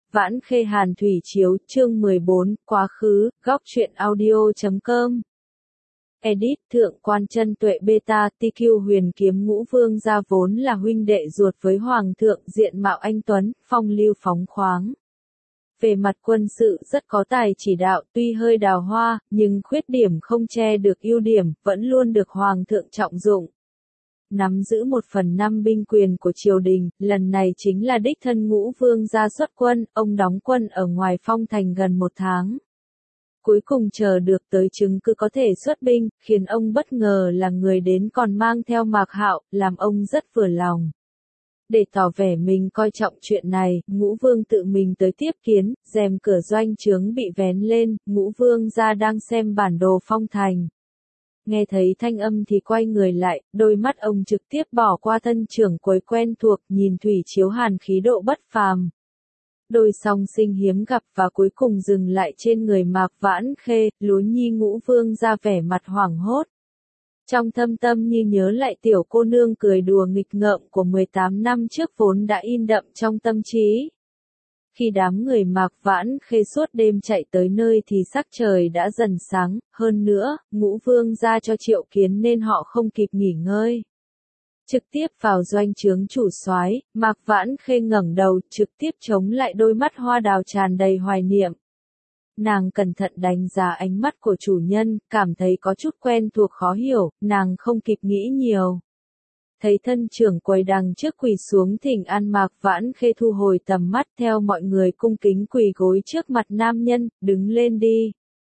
Vãn Khê Hàn Thủy Chiếu, chương 14, quá khứ, góc truyện audio.com. Edit Thượng Quan Chân Tuệ Beta, TQ Huyền Kiếm Ngũ Vương gia vốn là huynh đệ ruột với Hoàng thượng, diện mạo anh tuấn, phong lưu phóng khoáng. Về mặt quân sự rất có tài chỉ đạo, tuy hơi đào hoa, nhưng khuyết điểm không che được ưu điểm, vẫn luôn được Hoàng thượng trọng dụng. Nắm giữ 1/5 binh quyền của triều đình, lần này chính là đích thân Ngũ Vương gia xuất quân, ông đóng quân ở ngoài phong thành gần 1 tháng. Cuối cùng chờ được tới chứng cứ có thể xuất binh, khiến ông bất ngờ là người đến còn mang theo Mạc Hạo, làm ông rất vừa lòng. Để tỏ vẻ mình coi trọng chuyện này, Ngũ Vương tự mình tới tiếp kiến, rèm cửa doanh trướng bị vén lên, Ngũ Vương gia đang xem bản đồ phong thành. Nghe thấy thanh âm thì quay người lại, đôi mắt ông trực tiếp bỏ qua thân trưởng quầy quen thuộc, nhìn Thủy Chiếu Hàn khí độ bất phàm. Đôi song sinh hiếm gặp và cuối cùng dừng lại trên người Mạc Vãn Khê, Lúa Nhi Ngũ Vương ra vẻ mặt hoảng hốt. Trong thâm tâm như nhớ lại tiểu cô nương cười đùa nghịch ngợm của 18 năm trước vốn đã in đậm trong tâm trí. Khi đám người Mạc Vãn Khê suốt đêm chạy tới nơi thì sắc trời đã dần sáng, hơn nữa, Ngũ Vương ra cho triệu kiến nên họ không kịp nghỉ ngơi. Trực tiếp vào doanh trướng chủ soái, Mạc Vãn Khê ngẩng đầu, trực tiếp chống lại đôi mắt hoa đào tràn đầy hoài niệm. Nàng cẩn thận đánh giá ánh mắt của chủ nhân, cảm thấy có chút quen thuộc khó hiểu, nàng không kịp nghĩ nhiều. Thấy thân trưởng quầy đằng trước quỳ xuống thỉnh an, Mạc Vãn Khê thu hồi tầm mắt theo mọi người cung kính quỳ gối trước mặt nam nhân, đứng lên đi.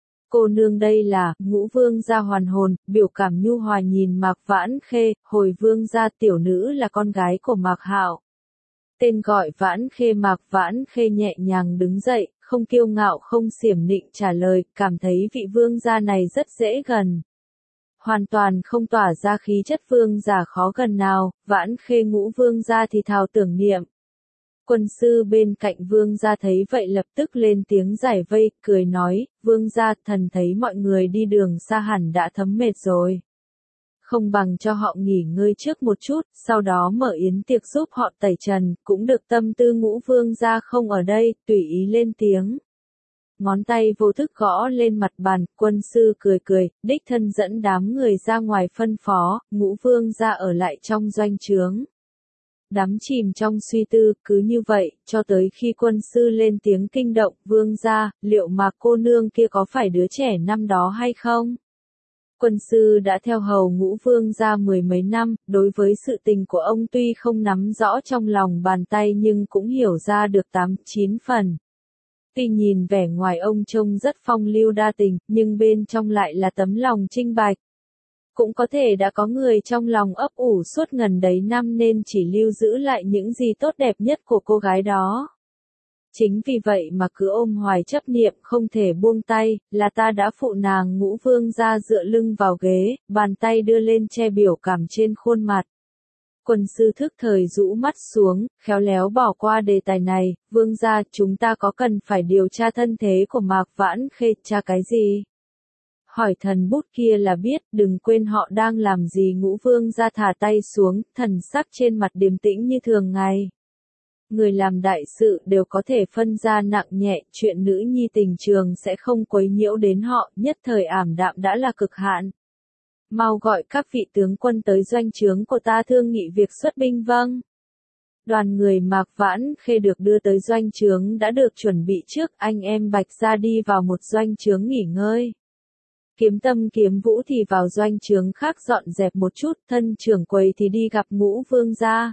Cô nương đây là, Ngũ Vương gia hoàn hồn, biểu cảm nhu hòa nhìn Mạc Vãn Khê, hồi vương gia tiểu nữ là con gái của Mạc Hạo. Tên gọi Vãn Khê. Mạc Vãn Khê nhẹ nhàng đứng dậy, không kiêu ngạo không xiểm nịnh trả lời, cảm thấy vị vương gia này rất dễ gần. Hoàn toàn không tỏa ra khí chất vương giả khó gần nào, Vãn Khê Ngũ Vương gia thì thào tưởng niệm. Quân sư bên cạnh vương gia thấy vậy lập tức lên tiếng giải vây, cười nói, vương gia, thần thấy mọi người đi đường xa hẳn đã thấm mệt rồi. Không bằng cho họ nghỉ ngơi trước một chút, sau đó mở yến tiệc giúp họ tẩy trần, cũng được. Tâm tư Ngũ Vương gia không ở đây, tùy ý lên tiếng. Ngón tay vô thức gõ lên mặt bàn, quân sư cười cười, đích thân dẫn đám người ra ngoài phân phó, Ngũ Vương gia ở lại trong doanh trướng. Đắm chìm trong suy tư, cứ như vậy, cho tới khi quân sư lên tiếng kinh động, vương gia, liệu Mạc cô nương kia có phải đứa trẻ năm đó hay không? Quân sư đã theo hầu Ngũ Vương gia 10 mấy năm, đối với sự tình của ông tuy không nắm rõ trong lòng bàn tay nhưng cũng hiểu ra được 8-9 phần. Tuy nhìn vẻ ngoài ông trông rất phong lưu đa tình, nhưng bên trong lại là tấm lòng trinh bạch. Cũng có thể đã có người trong lòng ấp ủ suốt ngần đấy năm nên chỉ lưu giữ lại những gì tốt đẹp nhất của cô gái đó. Chính vì vậy mà cứ ôm hoài chấp niệm không thể buông tay, là ta đã phụ nàng. Ngũ Vương gia dựa lưng vào ghế, bàn tay đưa lên che biểu cảm trên khuôn mặt. Quân sư thức thời rũ mắt xuống, khéo léo bỏ qua đề tài này, vương gia, chúng ta có cần phải điều tra thân thế của Mạc Vãn Khê, tra cái gì? Hỏi thần bút kia là biết, đừng quên họ đang làm gì. Ngũ Vương gia thả tay xuống, thần sắc trên mặt điềm tĩnh như thường ngày. Người làm đại sự đều có thể phân ra nặng nhẹ, chuyện nữ nhi tình trường sẽ không quấy nhiễu đến họ, nhất thời ảm đạm đã là cực hạn. Mau gọi các vị tướng quân tới doanh trướng của ta thương nghị việc xuất binh. Vâng. Đoàn người Mạc Vãn Khê được đưa tới doanh trướng đã được chuẩn bị trước, anh em Bạch gia đi vào một doanh trướng nghỉ ngơi. Kiếm Tâm Kiếm Vũ thì vào doanh trướng khác dọn dẹp một chút, thân trưởng quầy thì đi gặp Ngũ Vương gia.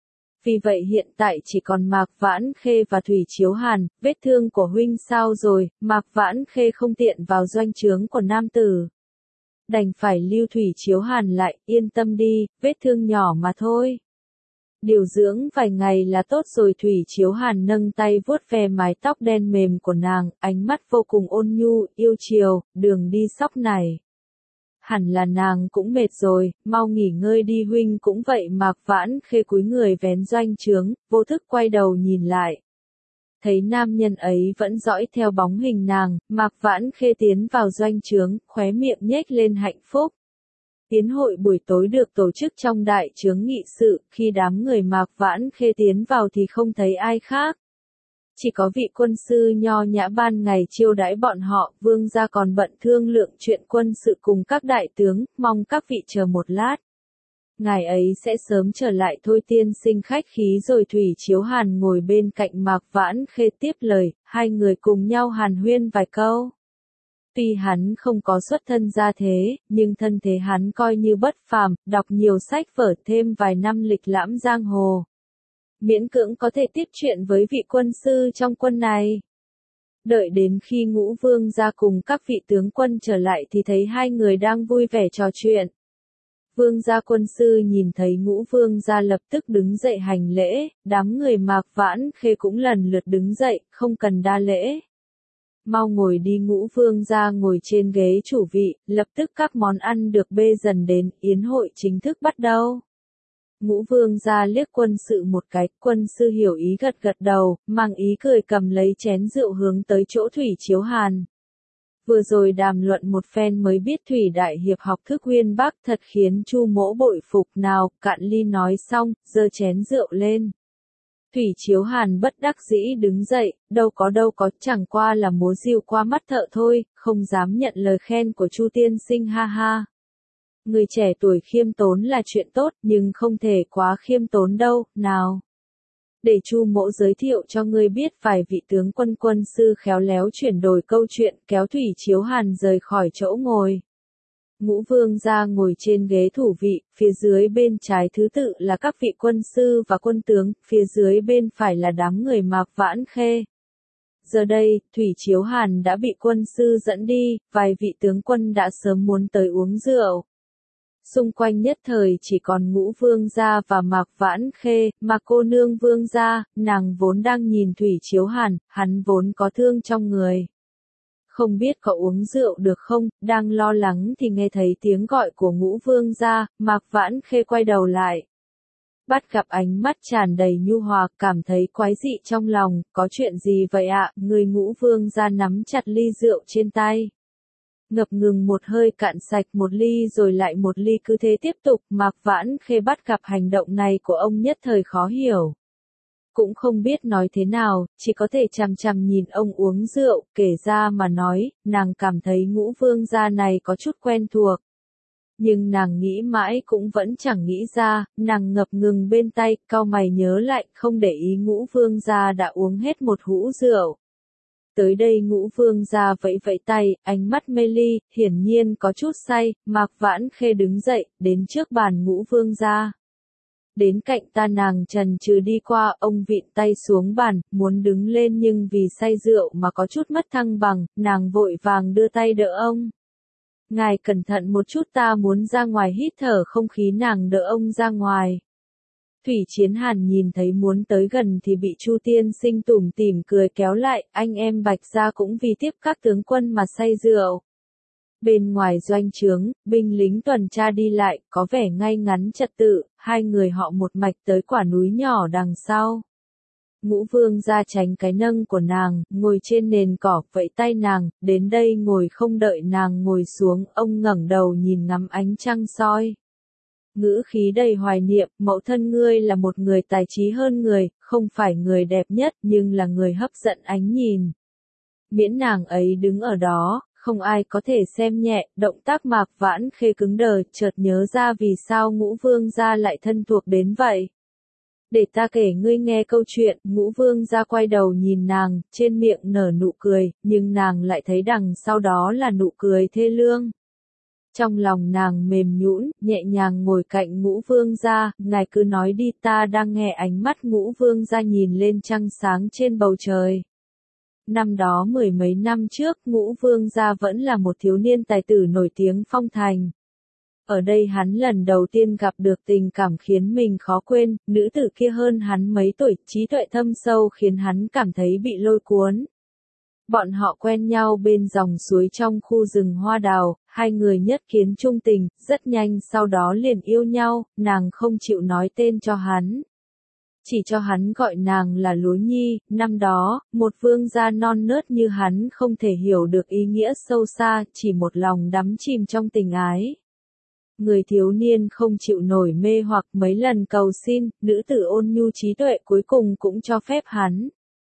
Vì vậy hiện tại chỉ còn Mạc Vãn Khê và Thủy Chiếu Hàn. Vết thương của huynh sao rồi? Mạc Vãn Khê không tiện vào doanh trướng của nam tử, đành phải lưu Thủy Chiếu Hàn lại, yên tâm đi, vết thương nhỏ mà thôi. Điều dưỡng vài ngày là tốt rồi. Thủy Chiếu Hàn nâng tay vuốt ve mái tóc đen mềm của nàng, ánh mắt vô cùng ôn nhu, yêu chiều, đường đi sóc này. Hẳn là nàng cũng mệt rồi, mau nghỉ ngơi đi. Huynh cũng vậy. Mạc Vãn Khê cúi người vén doanh trướng, vô thức quay đầu nhìn lại. Thấy nam nhân ấy vẫn dõi theo bóng hình nàng, Mạc Vãn Khê tiến vào doanh trướng, khóe miệng nhếch lên hạnh phúc. Tiến hội buổi tối được tổ chức trong đại trướng nghị sự, khi đám người Mạc Vãn Khê tiến vào thì không thấy ai khác. Chỉ có vị quân sư nho nhã ban ngày chiêu đãi bọn họ, vương gia còn bận thương lượng chuyện quân sự cùng các đại tướng, mong các vị chờ một lát. Ngài ấy sẽ sớm trở lại thôi, tiên sinh khách khí rồi. Thủy Chiếu Hàn ngồi bên cạnh Mạc Vãn Khê tiếp lời, hai người cùng nhau hàn huyên vài câu. Tuy hắn không có xuất thân gia thế, nhưng thân thế hắn coi như bất phàm, đọc nhiều sách vở, thêm vài năm lịch lãm giang hồ. Miễn cưỡng có thể tiếp chuyện với vị quân sư trong quân này. Đợi đến khi Ngũ Vương ra cùng các vị tướng quân trở lại thì thấy hai người đang vui vẻ trò chuyện. Vương gia quân sư nhìn thấy Ngũ Vương gia lập tức đứng dậy hành lễ, đám người Mạc Vãn Khê cũng lần lượt đứng dậy, không cần đa lễ. Mau ngồi đi. Ngũ Vương gia ngồi trên ghế chủ vị, lập tức các món ăn được bê dần đến, yến hội chính thức bắt đầu. Ngũ Vương gia liếc quân sự một cái, quân sư hiểu ý gật gật đầu, mang ý cười cầm lấy chén rượu hướng tới chỗ Thủy Chiếu Hàn. Vừa rồi đàm luận một phen mới biết Thủy đại hiệp học thức uyên bác, thật khiến Chu Mỗ bội phục. Nào, cạn ly. Nói xong, giơ chén rượu lên. Thủy Chiếu Hàn bất đắc dĩ đứng dậy, đâu có, chẳng qua là múa rìu qua mắt thợ thôi, không dám nhận lời khen của Chu tiên sinh, ha ha. Người trẻ tuổi khiêm tốn là chuyện tốt, nhưng không thể quá khiêm tốn đâu. Nào, để Chu Mỗ giới thiệu cho ngươi biết vài vị tướng quân. Quân sư khéo léo chuyển đổi câu chuyện, kéo Thủy Chiếu Hàn rời khỏi chỗ ngồi. Ngũ Vương gia ngồi trên ghế thủ vị, phía dưới bên trái thứ tự là các vị quân sư và quân tướng, phía dưới bên phải là đám người Mạc Vãn Khê. Giờ đây, Thủy Chiếu Hàn đã bị quân sư dẫn đi, vài vị tướng quân đã sớm muốn tới uống rượu. Xung quanh nhất thời chỉ còn Ngũ Vương gia và Mạc Vãn Khê, mà cô nương Vương gia, nàng vốn đang nhìn Thủy Chiếu Hàn, hắn vốn có thương trong người. Không biết có uống rượu được không, đang lo lắng thì nghe thấy tiếng gọi của Ngũ Vương gia, Mạc Vãn Khê quay đầu lại. Bắt gặp ánh mắt tràn đầy nhu hòa, cảm thấy quái dị trong lòng, có chuyện gì vậy ạ? Người Ngũ Vương gia nắm chặt ly rượu trên tay. Ngập ngừng một hơi cạn sạch một ly rồi lại một ly, cứ thế tiếp tục. Mạc Vãn Khê bắt gặp hành động này của ông nhất thời khó hiểu. Cũng không biết nói thế nào, chỉ có thể chằm chằm nhìn ông uống rượu. Kể ra mà nói, nàng cảm thấy Ngũ Vương gia này có chút quen thuộc. Nhưng nàng nghĩ mãi cũng vẫn chẳng nghĩ ra, nàng ngập ngừng bên tay, cau mày nhớ lại, không để ý Ngũ Vương gia đã uống hết một hũ rượu. Tới đây Ngũ Vương gia vẫy vẫy tay, ánh mắt mê ly, hiển nhiên có chút say. Mạc Vãn Khê đứng dậy, đến trước bàn Ngũ Vương gia. Đến cạnh ta, nàng chần chừ đi qua, ông vịn tay xuống bàn, muốn đứng lên nhưng vì say rượu mà có chút mất thăng bằng, nàng vội vàng đưa tay đỡ ông. Ngài cẩn thận một chút, ta muốn ra ngoài hít thở không khí. Nàng đỡ ông ra ngoài. Thủy Chiến Hàn nhìn thấy muốn tới gần thì bị Chu tiên sinh tủm tỉm cười kéo lại, anh em Bạch gia cũng vì tiếp các tướng quân mà say rượu. Bên ngoài doanh trướng, binh lính tuần tra đi lại, có vẻ ngay ngắn trật tự, hai người họ một mạch tới quả núi nhỏ đằng sau. Ngũ Vương gia tránh cái nâng của nàng, ngồi trên nền cỏ, vẫy tay nàng, đến đây ngồi. Không đợi nàng ngồi xuống, ông ngẩng đầu nhìn ngắm ánh trăng soi. Ngữ khí đầy hoài niệm, mẫu thân ngươi là một người tài trí hơn người, không phải người đẹp nhất, nhưng là người hấp dẫn ánh nhìn. Miễn nàng ấy đứng ở đó, không ai có thể xem nhẹ. Động tác Mạc Vãn Khê cứng đờ, chợt nhớ ra vì sao Ngũ Vương gia lại thân thuộc đến vậy. Để ta kể ngươi nghe câu chuyện. Ngũ Vương gia quay đầu nhìn nàng, trên miệng nở nụ cười, nhưng nàng lại thấy đằng sau đó là nụ cười thê lương. Trong lòng nàng mềm nhũn, nhẹ nhàng ngồi cạnh Ngũ Vương gia, ngài cứ nói đi, ta đang nghe. Ánh mắt Ngũ Vương gia nhìn lên trăng sáng trên bầu trời. Năm đó mười mấy năm trước, Ngũ Vương gia vẫn là một thiếu niên tài tử nổi tiếng phong thành. Ở đây hắn lần đầu tiên gặp được tình cảm khiến mình khó quên, nữ tử kia hơn hắn mấy tuổi, trí tuệ thâm sâu khiến hắn cảm thấy bị lôi cuốn. Bọn họ quen nhau bên dòng suối trong khu rừng hoa đào, hai người nhất kiến trung tình, rất nhanh sau đó liền yêu nhau. Nàng không chịu nói tên cho hắn. Chỉ cho hắn gọi nàng là Lúa Nhi. Năm đó, một vương gia non nớt như hắn không thể hiểu được ý nghĩa sâu xa, chỉ một lòng đắm chìm trong tình ái. Người thiếu niên không chịu nổi mê hoặc, mấy lần cầu xin, nữ tử ôn nhu trí tuệ cuối cùng cũng cho phép hắn.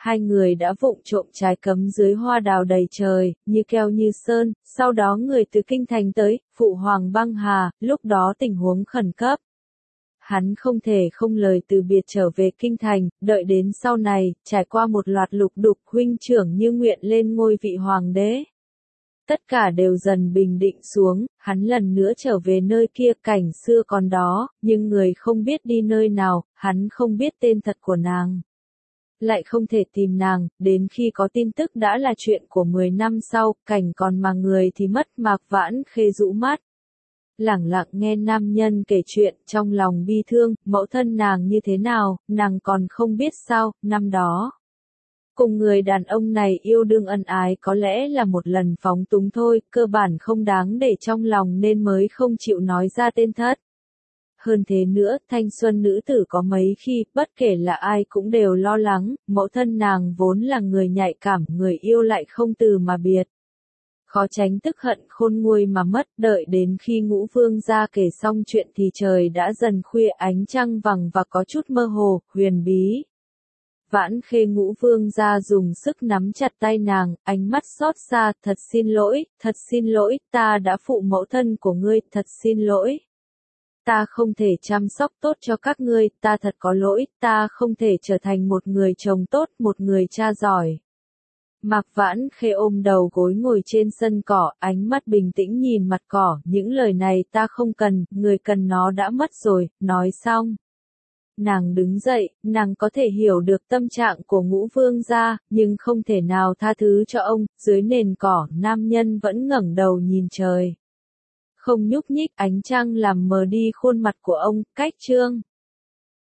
hai người đã vụng trộm trái cấm dưới hoa đào đầy trời, như keo như sơn, sau đó người từ kinh thành tới, phụ hoàng băng hà, lúc đó tình huống khẩn cấp. Hắn không thể không lời từ biệt trở về kinh thành, đợi đến sau này, trải qua một loạt lục đục huynh trưởng như nguyện lên ngôi vị hoàng đế. Tất cả đều dần bình định xuống, hắn lần nữa trở về nơi kia, cảnh xưa còn đó, nhưng người không biết đi nơi nào, hắn không biết tên thật của nàng. Lại không thể tìm nàng, đến khi có tin tức đã là chuyện của 10 năm sau, cảnh còn mà người thì mất. Mạc Vãn Khê rũ mắt. Lẳng lặng nghe nam nhân kể chuyện, trong lòng bi thương, mẫu thân nàng như thế nào, nàng còn không biết sao, năm đó. Cùng người đàn ông này yêu đương ân ái có lẽ là một lần phóng túng thôi, cơ bản không đáng để trong lòng nên mới không chịu nói ra tên thất. Hơn thế nữa, thanh xuân nữ tử có mấy khi, bất kể là ai cũng đều lo lắng, mẫu thân nàng vốn là người nhạy cảm, người yêu lại không từ mà biệt. Khó tránh tức hận khôn nguôi mà mất, đợi đến khi Ngũ Vương gia kể xong chuyện thì trời đã dần khuya, ánh trăng vằng và có chút mơ hồ, huyền bí. Vãn Khê Ngũ Vương gia dùng sức nắm chặt tay nàng, ánh mắt xót xa, thật xin lỗi, ta đã phụ mẫu thân của ngươi, thật xin lỗi. Ta không thể chăm sóc tốt cho các ngươi, ta thật có lỗi, ta không thể trở thành một người chồng tốt, một người cha giỏi. Mạc Vãn Khê ôm đầu gối ngồi trên sân cỏ, ánh mắt bình tĩnh nhìn mặt cỏ, những lời này ta không cần, người cần nó đã mất rồi, nói xong. Nàng đứng dậy, nàng có thể hiểu được tâm trạng của Ngũ Vương gia, nhưng không thể nào tha thứ cho ông. Dưới nền cỏ, nam nhân vẫn ngẩng đầu nhìn trời. Không nhúc nhích, ánh trăng làm mờ đi khuôn mặt của ông, cách chương.